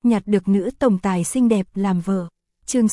nhặt được nữ tổng tài xinh đẹp làm vợ. Chương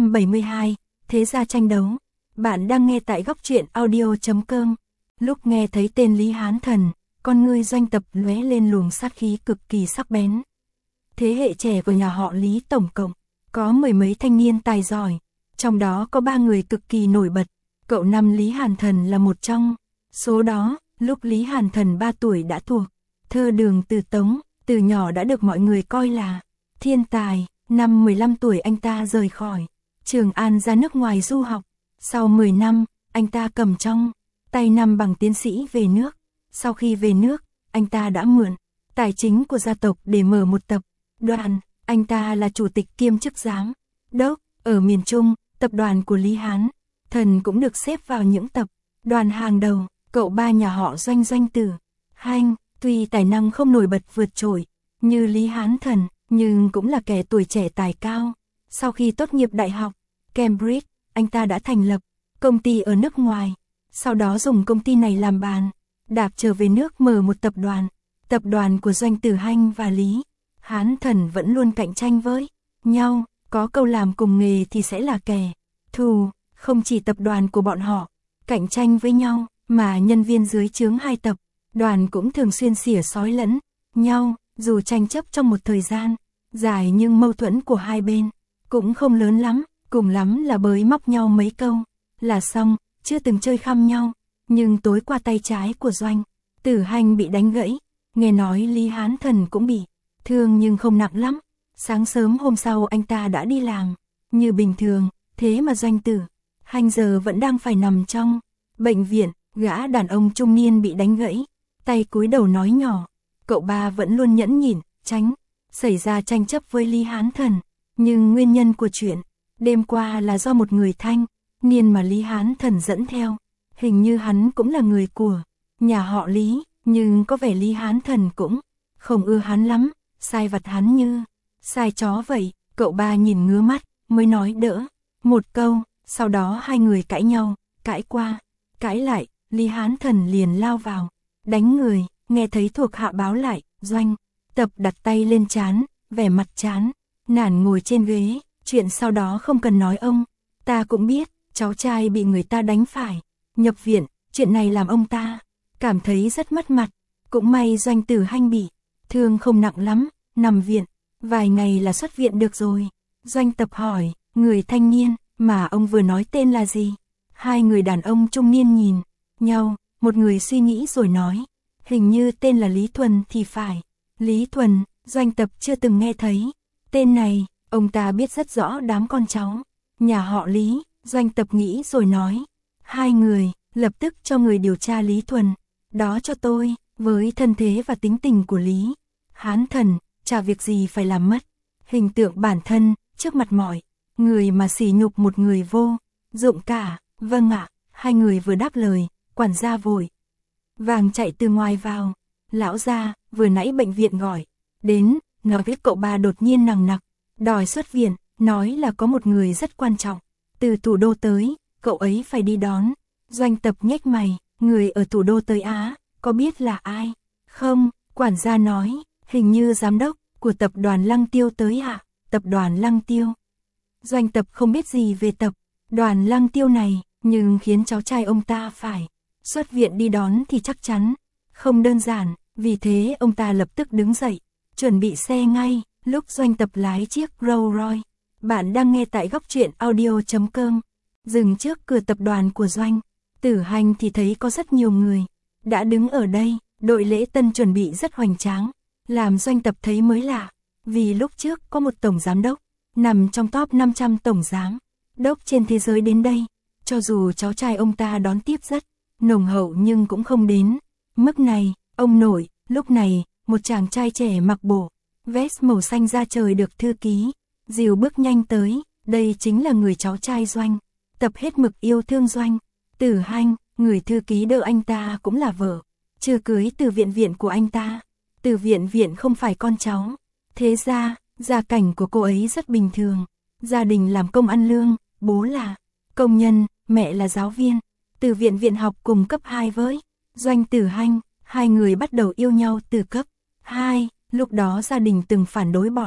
672, Thế gia tranh đấu. Bạn đang nghe tại góc truyện audio.com. Lúc nghe thấy tên Lý Hán Thần, con ngươi Doanh Tập lóe lên luồng sát khí cực kỳ sắc bén. Thế hệ trẻ của nhà họ Lý tổng cộng có mười mấy thanh niên tài giỏi, trong đó có 3 người cực kỳ nổi bật. Cậu năm Lý Hàn Thần là một trong số đó. Lúc Lý Hàn Thần 3 tuổi đã thuộc thơ đường từ Tống, từ nhỏ đã được mọi người coi là thiên tài. Năm 15 tuổi anh ta rời khỏi Trường An ra nước ngoài du học. Sau 10 năm, anh ta cầm trong tay 5 bằng tiến sĩ về nước. Sau khi về nước, anh ta đã mượn tài chính của gia tộc để mở một tập đoàn. Anh ta là chủ tịch kiêm chức giám đốc ở miền Trung. Tập đoàn của Lý Hán Thần cũng được xếp vào những tập đoàn hàng đầu. Cậu ba nhà họ Doanh, Doanh Tử Hanh, tuy tài năng không nổi bật vượt trội như Lý Hán Thần, nhưng cũng là kẻ tuổi trẻ tài cao. Sau khi tốt nghiệp đại học Cambridge, anh ta đã thành lập công ty ở nước ngoài. Sau đó dùng công ty này làm bàn đạp trở về nước mở một tập đoàn. Tập đoàn của Doanh Tử Hanh và Lý Hán Thần vẫn luôn cạnh tranh với nhau. Có câu làm cùng nghề thì sẽ là kẻ thù. Không chỉ tập đoàn của bọn họ cạnh tranh với nhau, mà nhân viên dưới trướng hai tập đoàn cũng thường xuyên xỉa xói lẫn nhau. Dù tranh chấp trong một thời gian dài nhưng mâu thuẫn của hai bên cũng không lớn lắm, cùng lắm là bới móc nhau mấy câu là xong, chưa từng chơi khăm nhau. Nhưng tối qua tay trái của Doanh Tử Hanh bị đánh gãy, nghe nói Lý Hán Thần cũng bị thương nhưng không nặng lắm. Sáng sớm hôm sau anh ta đã đi làm như bình thường, thế mà Doanh Tử Hanh giờ vẫn đang phải nằm trong bệnh viện. Gã đàn ông trung niên bị đánh gãy tay cúi đầu nói nhỏ. Cậu ba vẫn luôn nhẫn nhịn, tránh xảy ra tranh chấp với Lý Hán Thần. Nhưng nguyên nhân của chuyện đêm qua là do một người thanh niên mà Lý Hán Thần dẫn theo. Hình như hắn cũng là người của nhà họ Lý, nhưng có vẻ Lý Hán Thần cũng không ưa hắn lắm, sai vặt hắn như sai chó vậy. Cậu ba nhìn ngứa mắt, mới nói đỡ một câu. Sau đó hai người cãi nhau, cãi qua cãi lại. Lý Hán Thần liền lao vào đánh người. Nghe thấy thuộc hạ báo lại, Doanh Tập đặt tay lên trán, vẻ mặt chán nản ngồi trên ghế. Chuyện sau đó không cần nói, ông ta cũng biết. Cháu trai bị người ta đánh phải nhập viện, chuyện này làm ông ta cảm thấy rất mất mặt. Cũng may Doanh Tử Hanh bị thương không nặng lắm, nằm viện vài ngày là xuất viện được rồi. Doanh Tập hỏi, người thanh niên mà ông vừa nói tên là gì? Hai người đàn ông trung niên nhìn nhau, một người suy nghĩ rồi nói, hình như tên là Lý Thuần thì phải. Lý Thuần, Doanh Tập chưa từng nghe thấy tên này. Ông ta biết rất rõ đám con cháu nhà họ Lý. Doanh Tập nghĩ rồi nói, hai người lập tức cho người điều tra Lý Thuần đó cho tôi. Với thân thế và tính tình của Lý Hán Thần, chả việc gì phải làm mất hình tượng bản thân trước mặt mọi người mà sỉ nhục một người vô dụng cả. Vâng ạ. Hai người vừa đáp lời, quản gia vội vàng chạy từ ngoài vào. Lão gia, vừa nãy bệnh viện gọi đến, nói với cậu ba đột nhiên nằng nặc đòi xuất viện, nói là có một người rất quan trọng từ thủ đô tới, cậu ấy phải đi đón. Doanh Tập nhếch mày, người ở thủ đô tới á, có biết là ai không? Quản gia nói, hình như giám đốc của tập đoàn Lăng Tiêu tới ạ. Tập đoàn Lăng Tiêu? Doanh Tập không biết gì về tập đoàn Lăng Tiêu này, nhưng khiến cháu trai ông ta phải xuất viện đi đón thì chắc chắn không đơn giản. Vì thế ông ta lập tức đứng dậy, chuẩn bị xe ngay. Lúc Doanh Tập lái chiếc Rolls Royce, bạn đang nghe tại góc truyện audio.com, dừng trước cửa tập đoàn của Doanh Tử Hanh thì thấy có rất nhiều người đã đứng ở đây. Đội lễ tân chuẩn bị rất hoành tráng, làm Doanh Tập thấy mới lạ. Vì lúc trước có một tổng giám đốc nằm trong top 500 tổng giám đốc trên thế giới đến đây. Cho dù cháu trai ông ta đón tiếp rất nồng hậu nhưng cũng không đến mức này. Ông nội, lúc này, một chàng trai trẻ mặc bộ vest màu xanh da trời được thư ký dìu bước nhanh tới. Đây chính là người cháu trai Doanh Tập hết mực yêu thương Doanh Tử Hanh. Người thư ký đỡ anh ta cũng là vợ chưa cưới từ viện của anh ta. Từ viện không phải con cháu thế gia. Gia cảnh của cô ấy rất bình thường, gia đình làm công ăn lương, bố là công nhân, mẹ là giáo viên. Từ viện học cùng cấp 2 với Doanh Tử Hanh. Hai người bắt đầu yêu nhau từ cấp 2. Lúc đó gia đình từng phản đối bọn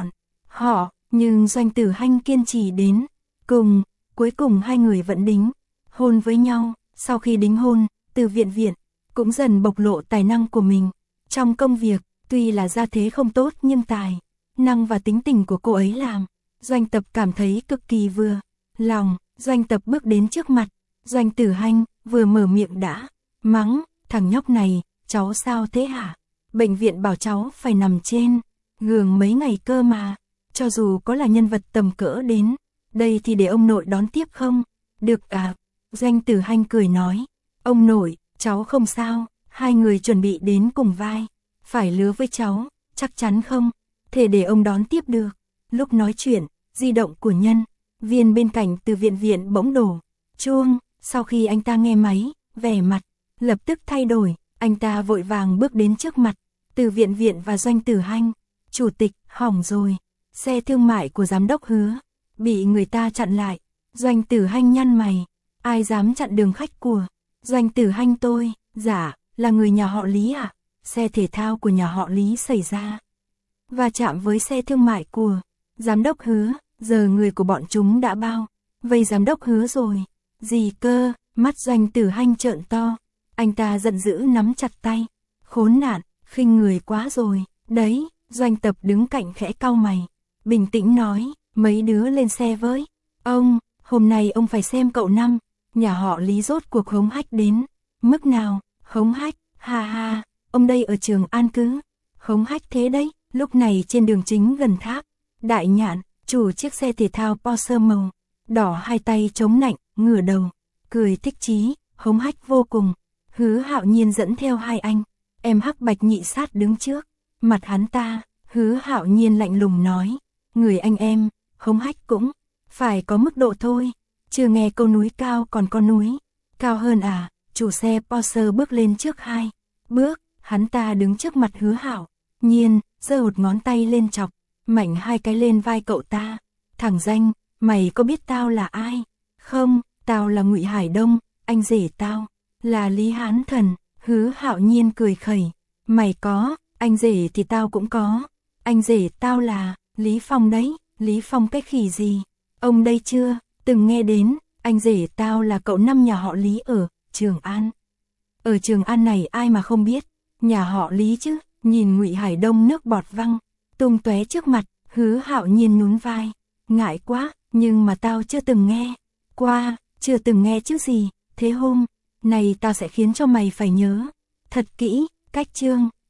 họ, nhưng Doanh Tử Hanh kiên trì đến cùng, cuối cùng hai người vẫn đính hôn với nhau. Sau khi đính hôn, Từ Viện Viện cũng dần bộc lộ tài năng của mình. Trong công việc, tuy là gia thế không tốt nhưng tài năng và tính tình của cô ấy làm Doanh Tập cảm thấy cực kỳ vừa lòng. Doanh Tập bước đến trước mặt Doanh Tử Hanh, vừa mở miệng đã mắng, thằng nhóc này, cháu sao thế hả? Bệnh viện bảo cháu phải nằm trên giường mấy ngày cơ mà, cho dù có là nhân vật tầm cỡ đến đây thì để ông nội đón tiếp không? Được à? Doanh Tử Hanh cười nói, ông nội, cháu không sao, hai người chuẩn bị đến cùng vai phải lứa với cháu, chắc chắn không thể để ông đón tiếp được. Lúc nói chuyện, di động của nhân viên bên cạnh Từ Viện Viện bỗng đổ chuông. Sau khi anh ta nghe máy, vẻ mặt lập tức thay đổi, anh ta vội vàng bước đến trước mặt Từ Viện Viện và Doanh Tử Hanh. Chủ tịch, hỏng rồi, xe thương mại của giám đốc Hứa bị người ta chặn lại. Doanh Tử Hanh nhăn mày, ai dám chặn đường khách của Doanh Tử Hanh tôi? Dạ, là người nhà họ Lý ạ. Xe thể thao của nhà họ Lý xảy ra và chạm với xe thương mại của giám đốc Hứa, giờ người của bọn chúng đã bao vây giám đốc Hứa rồi. Gì cơ? Mắt Doanh Tử Hanh trợn to, anh ta giận dữ nắm chặt tay. Khốn nạn, khinh người quá rồi. Đấy, Doanh Tập đứng cạnh khẽ cau mày, bình tĩnh nói, mấy đứa lên xe với ông, hôm nay ông phải xem cậu Năm, nhà họ Lý rốt cuộc hống hách đến mức nào. Hống hách? Ha ha, ông đây ở Trường An cứ hống hách thế đấy. Lúc này trên đường chính gần tháp Đại Nhạn, chủ chiếc xe thể thao Porsche màu đỏ hai tay chống nạnh, ngửa đầu cười thích chí, hống hách vô cùng. Hứa Hạo Nhiên dẫn theo hai anh em Hắc Bạch Nhị Sát đứng trước mặt hắn ta. Hứa Hạo Nhiên lạnh lùng nói, người anh em hống hách cũng phải có mức độ thôi, chưa nghe câu núi cao còn có núi cao hơn à? Chủ xe Porsche bước lên trước hai bước, hắn ta đứng trước mặt Hứa Hạo Nhiên, giơ một ngón tay lên chọc mạnh hai cái lên vai cậu ta. Thằng danh, mày có biết tao là ai không? Tao là Ngụy Hải Đông, anh rể tao là Lý Hán Thần. Hứa Hạo Nhiên cười khẩy, mày có, anh rể thì tao cũng có. Anh rể tao là Lý Phong đấy. Lý Phong cái khỉ gì? Ông đây chưa từng nghe đến. Anh rể tao là cậu Năm nhà họ Lý ở Trường An. Ở Trường An này ai mà không biết nhà họ Lý chứ? Nhìn Ngụy Hải Đông nước bọt văng tung tóe trước mặt, Hứa Hạo Nhiên nhún vai, ngại quá, nhưng mà tao chưa từng nghe qua. Chưa từng nghe chứ gì? Thế hôm này tao sẽ khiến cho mày phải nhớ thật kỹ. Cách chương